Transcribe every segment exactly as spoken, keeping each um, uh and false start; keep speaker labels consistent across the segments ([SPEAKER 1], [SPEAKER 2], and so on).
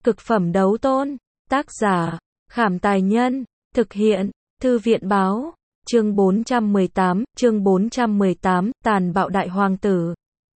[SPEAKER 1] Cực phẩm đấu tôn. Tác giả, Khảm Tài Nhân. Thực hiện, Thư viện Báo. Chương bốn trăm mười tám, chương bốn trăm mười tám, tàn bạo đại hoàng tử.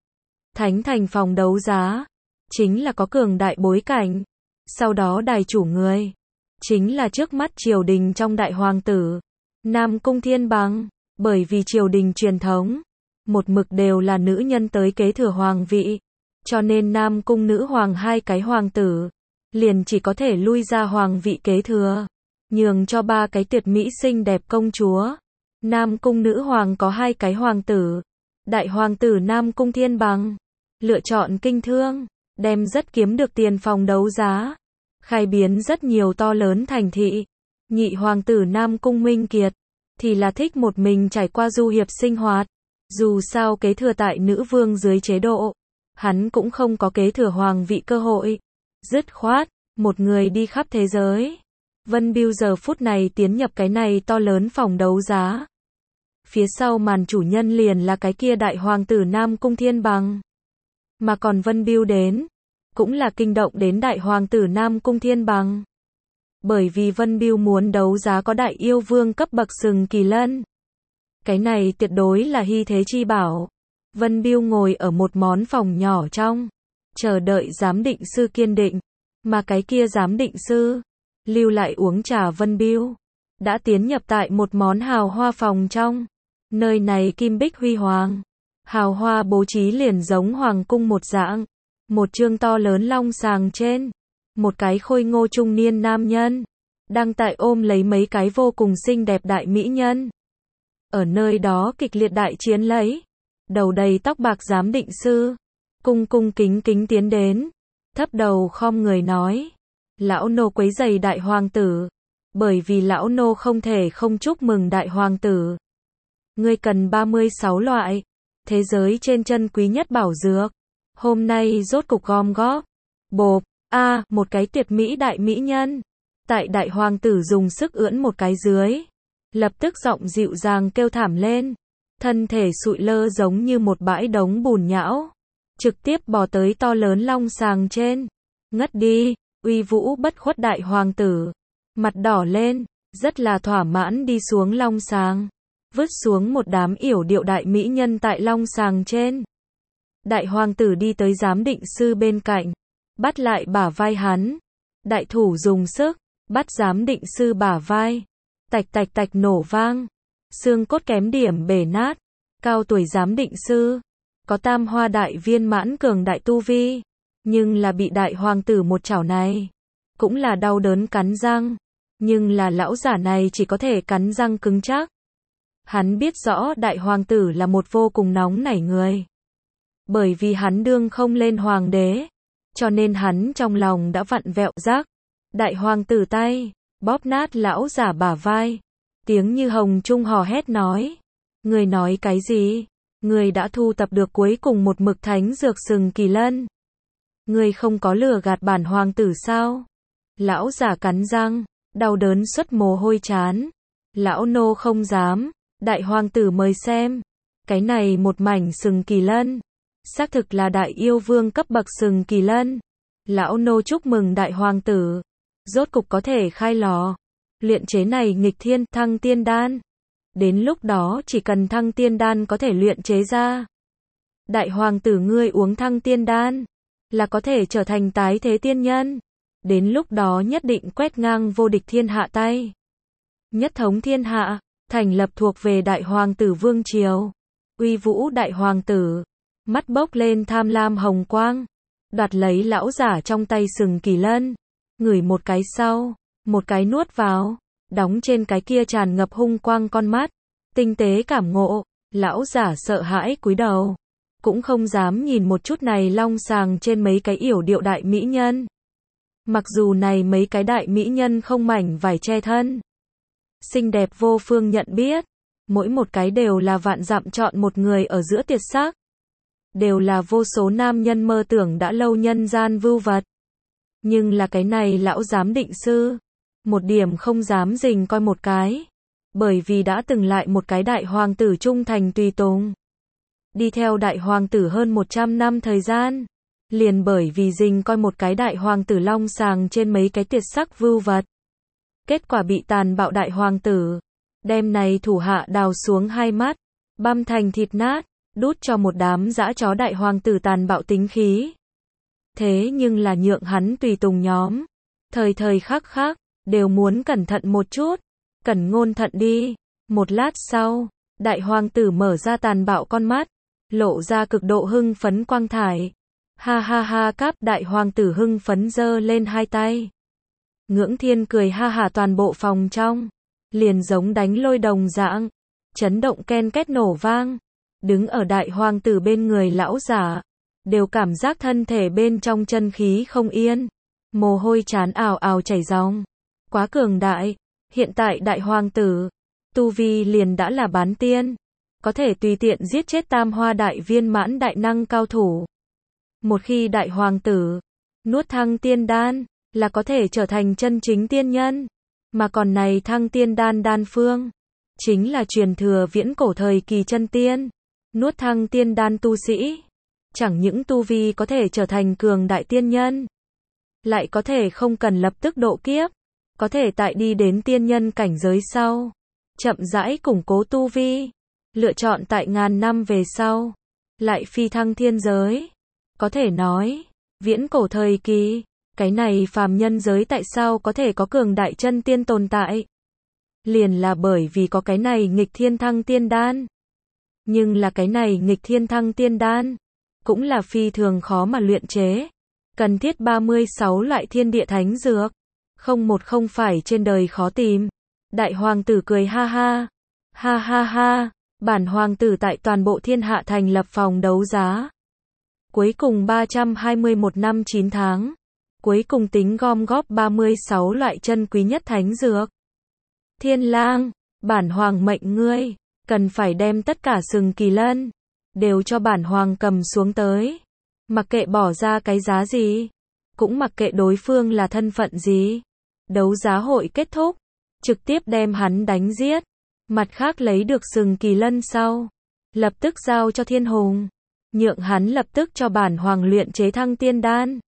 [SPEAKER 1] Thánh thành phòng đấu giá, chính là có cường đại bối cảnh. Sau đó đài chủ người, chính là trước mắt triều đình trong đại hoàng tử. Nam Cung Thiên Bằng, bởi vì triều đình truyền thống, một mực đều là nữ nhân tới kế thừa hoàng vị. Cho nên Nam Cung nữ hoàng hai cái hoàng tử, liền chỉ có thể lui ra hoàng vị kế thừa, nhường cho ba cái tuyệt mỹ xinh đẹp công chúa. Nam Cung nữ hoàng có hai cái hoàng tử. Đại hoàng tử Nam Cung Thiên Bằng, lựa chọn kinh thương, đem rất kiếm được tiền phòng đấu giá, khai biến rất nhiều to lớn thành thị. Nhị hoàng tử Nam Cung Minh Kiệt, thì là thích một mình trải qua du hiệp sinh hoạt. Dù sao kế thừa tại nữ vương dưới chế độ, hắn cũng không có kế thừa hoàng vị cơ hội. Dứt khoát, một người đi khắp thế giới. Vân Biêu giờ phút này tiến nhập cái này to lớn phòng đấu giá. Phía sau màn chủ nhân liền là cái kia đại hoàng tử Nam Cung Thiên Bằng. Mà còn Vân Biêu đến, cũng là kinh động đến đại hoàng tử Nam Cung Thiên Bằng. Bởi vì Vân Biêu muốn đấu giá có đại yêu vương cấp bậc sừng kỳ lân. Cái này tuyệt đối là hy thế chi bảo. Vân Biêu ngồi ở một món phòng nhỏ trong, chờ đợi giám định sư kiên định. Mà cái kia giám định sư, lưu lại uống trà Vân Biêu, đã tiến nhập tại một món hào hoa phòng trong. Nơi này kim bích huy hoàng, hào hoa bố trí liền giống hoàng cung một dạng. Một chương to lớn long sàng trên, một cái khôi ngô trung niên nam nhân, đang tại ôm lấy mấy cái vô cùng xinh đẹp đại mỹ nhân. Ở nơi đó kịch liệt đại chiến lấy. Đầu đầy tóc bạc giám định sư, cung cung kính kính tiến đến, thấp đầu khom người nói: lão nô quấy rầy đại hoàng tử, bởi vì lão nô không thể không chúc mừng đại hoàng tử. Ngươi cần ba mươi sáu loại, thế giới trên chân quý nhất bảo dược, hôm nay rốt cục gom góp. Bộp, a, à, một cái tuyệt mỹ đại mỹ nhân, tại đại hoàng tử dùng sức ưỡn một cái dưới, lập tức giọng dịu dàng kêu thảm lên, thân thể sụi lơ giống như một bãi đống bùn nhão, trực tiếp bò tới to lớn long sàng trên, ngất đi. Uy vũ bất khuất đại hoàng tử, mặt đỏ lên, rất là thỏa mãn đi xuống long sàng, vứt xuống một đám yểu điệu đại mỹ nhân tại long sàng trên. Đại hoàng tử đi tới giám định sư bên cạnh, bắt lại bả vai hắn, đại thủ dùng sức, bắt giám định sư bả vai, tạch tạch tạch nổ vang, xương cốt kém điểm bể nát. Cao tuổi giám định sư, có tam hoa đại viên mãn cường đại tu vi, nhưng là bị đại hoàng tử một chảo này, cũng là đau đớn cắn răng, nhưng là lão giả này chỉ có thể cắn răng cứng chắc. Hắn biết rõ đại hoàng tử là một vô cùng nóng nảy người. Bởi vì hắn đương không lên hoàng đế, cho nên hắn trong lòng đã vặn vẹo rác. Đại hoàng tử tay, bóp nát lão giả bả vai, tiếng như hồng trung hò hét nói: người nói cái gì? Người đã thu tập được cuối cùng một mực thánh dược sừng kỳ lân. Người không có lừa gạt bản hoàng tử sao? Lão giả cắn răng, đau đớn xuất mồ hôi chán. Lão nô không dám. Đại hoàng tử mời xem. Cái này một mảnh sừng kỳ lân, xác thực là đại yêu vương cấp bậc sừng kỳ lân. Lão nô chúc mừng đại hoàng tử, rốt cục có thể khai lò luyện chế này nghịch thiên thăng tiên đan. Đến lúc đó chỉ cần thăng tiên đan có thể luyện chế ra. Đại hoàng tử ngươi uống thăng tiên đan, là có thể trở thành tái thế tiên nhân. Đến lúc đó nhất định quét ngang vô địch thiên hạ tay. Nhất thống thiên hạ, thành lập thuộc về đại hoàng tử vương triều. Uy vũ đại hoàng tử, mắt bốc lên tham lam hồng quang, đoạt lấy lão giả trong tay sừng kỳ lân, ngửi một cái sau, một cái nuốt vào, đóng trên cái kia tràn ngập hung quang con mắt, tinh tế cảm ngộ. Lão giả sợ hãi cúi đầu, cũng không dám nhìn một chút này long sàng trên mấy cái yểu điệu đại mỹ nhân. Mặc dù này mấy cái đại mỹ nhân không mảnh vải che thân, xinh đẹp vô phương nhận biết, mỗi một cái đều là vạn dặm chọn một người ở giữa tuyệt sắc, đều là vô số nam nhân mơ tưởng đã lâu nhân gian vưu vật. Nhưng là cái này lão giám định sư, một điểm không dám dình coi một cái, bởi vì đã từng lại một cái đại hoàng tử trung thành tùy tùng, đi theo đại hoàng tử hơn một trăm năm thời gian, Liền bởi vì rình coi một cái đại hoàng tử long sàng trên mấy cái tuyệt sắc vưu vật. Kết quả bị tàn bạo đại hoàng tử, đem này thủ hạ đào xuống hai mắt, băm thành thịt nát, đút cho một đám dã chó đại hoàng tử tàn bạo tính khí. Thế nhưng là nhượng hắn tùy tùng nhóm, thời thời khắc khắc, đều muốn cẩn thận một chút, cẩn ngôn thận đi. Một lát sau, đại hoàng tử mở ra tàn bạo con mắt, lộ ra cực độ hưng phấn quang thải. Ha ha ha cáp, đại hoàng tử hưng phấn giơ lên hai tay. Ngưỡng Thiên cười ha hả, toàn bộ phòng trong, liền giống đánh lôi đồng dạng, chấn động ken két nổ vang. Đứng ở đại hoàng tử bên người lão giả, đều cảm giác thân thể bên trong chân khí không yên, mồ hôi trán ào ào chảy ròng. Quá cường đại, hiện tại đại hoàng tử, tu vi liền đã là bán tiên, có thể tùy tiện giết chết tam hoa đại viên mãn đại năng cao thủ. Một khi đại hoàng tử nuốt thăng tiên đan, là có thể trở thành chân chính tiên nhân. Mà còn này thăng tiên đan đan phương, chính là truyền thừa viễn cổ thời kỳ chân tiên. Nuốt thăng tiên đan tu sĩ, chẳng những tu vi có thể trở thành cường đại tiên nhân, lại có thể không cần lập tức độ kiếp, có thể tại đi đến tiên nhân cảnh giới sau, chậm rãi củng cố tu vi, lựa chọn tại ngàn năm về sau, lại phi thăng thiên giới. Có thể nói, viễn cổ thời kỳ, cái này phàm nhân giới tại sao có thể có cường đại chân tiên tồn tại? Liền là bởi vì có cái này nghịch thiên thăng tiên đan. Nhưng là cái này nghịch thiên thăng tiên đan, cũng là phi thường khó mà luyện chế. Cần thiết ba mươi sáu loại thiên địa thánh dược. Không một không phải trên đời khó tìm. Đại hoàng tử cười ha ha. Ha ha ha, bản hoàng tử tại toàn bộ thiên hạ thành lập phòng đấu giá. Cuối cùng ba trăm hai mươi mốt năm chín tháng. Cuối cùng tính gom góp ba mươi sáu loại chân quý nhất thánh dược. Thiên lang, bản hoàng mệnh ngươi, cần phải đem tất cả sừng kỳ lân, đều cho bản hoàng cầm xuống tới. Mặc kệ bỏ ra cái giá gì, cũng mặc kệ đối phương là thân phận gì. Đấu giá hội kết thúc, trực tiếp đem hắn đánh giết. Mặt khác lấy được sừng kỳ lân sau, lập tức giao cho thiên hùng, nhượng hắn lập tức cho bản hoàng luyện chế thăng tiên đan.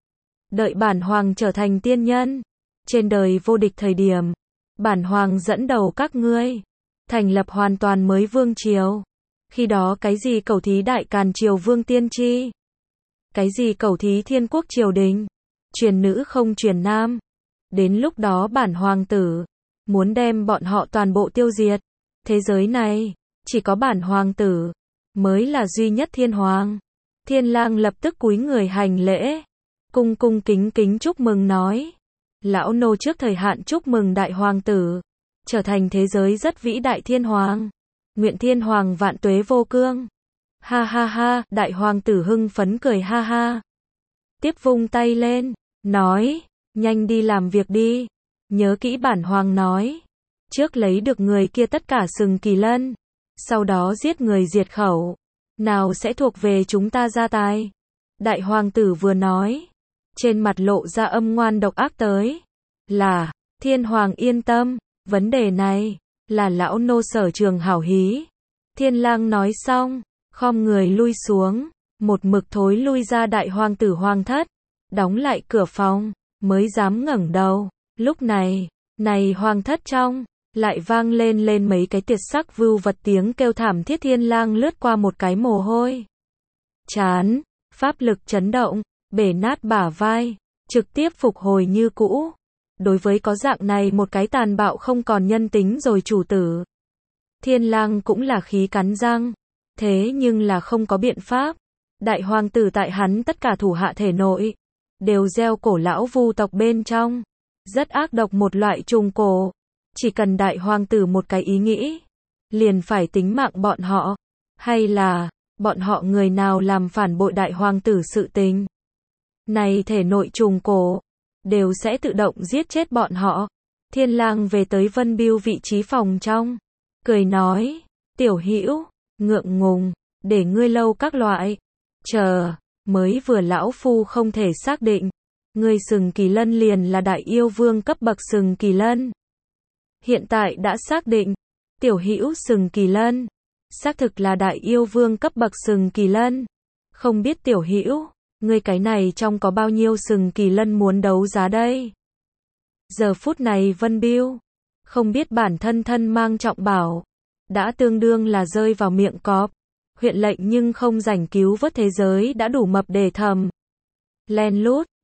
[SPEAKER 1] Đợi bản hoàng trở thành tiên nhân, trên đời vô địch thời điểm, bản hoàng dẫn đầu các ngươi, thành lập hoàn toàn mới vương triều. Khi đó cái gì cẩu thí đại càn triều vương tiên tri, cái gì cẩu thí thiên quốc triều đình, truyền nữ không truyền nam. Đến lúc đó bản hoàng tử, muốn đem bọn họ toàn bộ tiêu diệt. Thế giới này, chỉ có bản hoàng tử, mới là duy nhất thiên hoàng. Thiên lang lập tức cúi người hành lễ, cung cung kính kính chúc mừng nói. Lão nô trước thời hạn chúc mừng đại hoàng tử, trở thành thế giới rất vĩ đại thiên hoàng. Nguyện thiên hoàng vạn tuế vô cương. Ha ha ha, đại hoàng tử hưng phấn cười ha ha. Tiếp vung tay lên, nói, nhanh đi làm việc đi. Nhớ kỹ bản hoàng nói, trước lấy được người kia tất cả sừng kỳ lân, sau đó giết người diệt khẩu, nào sẽ thuộc về chúng ta gia tài. Đại hoàng tử vừa nói, trên mặt lộ ra âm ngoan độc ác tới. Là, thiên hoàng yên tâm, vấn đề này, là lão nô sở trường hảo hí. Thiên lang nói xong, khom người lui xuống, một mực thối lui ra đại hoàng tử hoàng thất, đóng lại cửa phòng, mới dám ngẩng đầu. Lúc này, này hoàng thất trong, lại vang lên lên mấy cái tuyệt sắc vưu vật tiếng kêu thảm thiết. Thiên lang lướt qua một cái mồ hôi chán, pháp lực chấn động, bể nát bả vai, trực tiếp phục hồi như cũ. Đối với có dạng này một cái tàn bạo không còn nhân tính rồi chủ tử, thiên lang cũng là khí cắn răng, thế nhưng là không có biện pháp. Đại hoàng tử tại hắn tất cả thủ hạ thể nội, đều gieo cổ lão vu tộc bên trong, rất ác độc một loại trùng cổ. Chỉ cần đại hoàng tử một cái ý nghĩ, liền phải tính mạng bọn họ, hay là bọn họ người nào làm phản bội đại hoàng tử sự tình, này thể nội trùng cổ, đều sẽ tự động giết chết bọn họ. Thiên lang về tới Vân Biêu vị trí phòng trong, cười nói, tiểu hữu, ngượng ngùng, để ngươi lâu các loại, chờ, mới vừa lão phu không thể xác định, ngươi sừng kỳ lân liền là đại yêu vương cấp bậc sừng kỳ lân. Hiện tại đã xác định, tiểu hữu sừng kỳ lân, xác thực là đại yêu vương cấp bậc sừng kỳ lân. Không biết tiểu hữu Ngươi cái này trong có bao nhiêu sừng kỳ lân muốn đấu giá đây? Giờ phút này Vân Biêu, không biết bản thân thân mang trọng bảo, đã tương đương là rơi vào miệng cọp. Huyện lệnh nhưng không rảnh cứu vớt thế giới đã đủ mập để thầm. Len lút,